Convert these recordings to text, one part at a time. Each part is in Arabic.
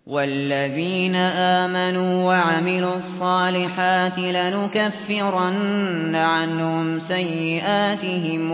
والذين آمنوا وعملوا الصالحات لنكفرن عنهم سيئاتهم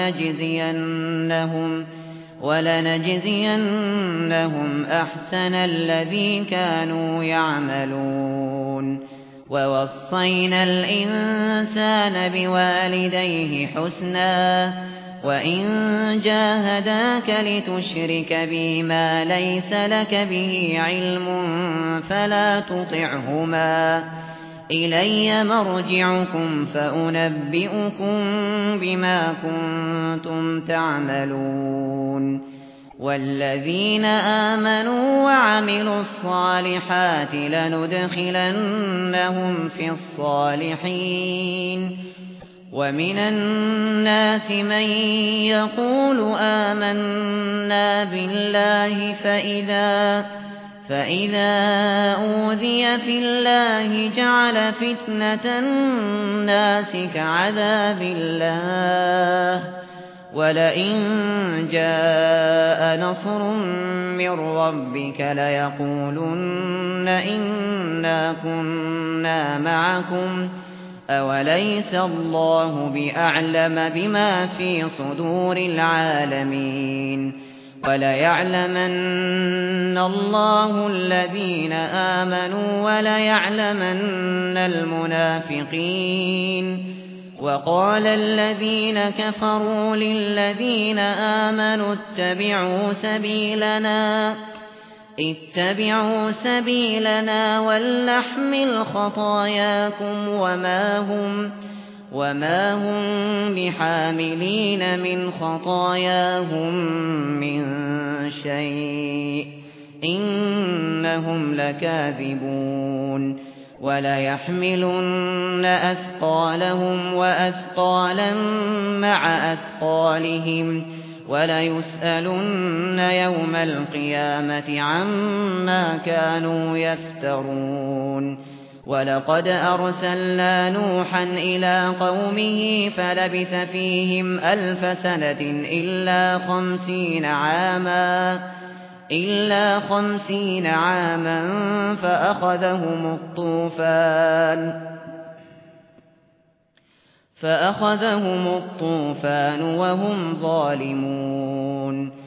ولنجزينهم أحسن الذي كانوا يعملون. ووصينا الإنسان بوالديه حسنا وإن جاهداك لتشرك بي ما ليس لك به علم فلا تطعهما إلي مرجعكم فأنبئكم بما كنتم تعملون. والذين آمنوا وعملوا الصالحات لندخلنهم في الصالحين. ومن الناس من يقول آمنا بالله فإذا أوذي في الله جعل فتنة الناس كعذاب الله ولئن جاء نصر من ربك ليقولن إنا كنا معكم أوليس الله بأعلم بما في صدور العالمين. وليعلمن الله الذين آمنوا وليعلمن المنافقين. وقال الذين كفروا للذين آمنوا اتبعوا سبيلنا ولنحمل خطاياكم وما هم بحاملين من خطاياهم من شيء إنهم لكاذبون. وليحملن أثقالهم وأثقالا مع أثقالهم وليسألن يوم القيامة عما كانوا يفترون. ولقد أرسلنا نوحا إلى قومه فلبث فيهم 1000 سنة إلا 50 عاما فأخذهم الطوفان وهم ظالمون.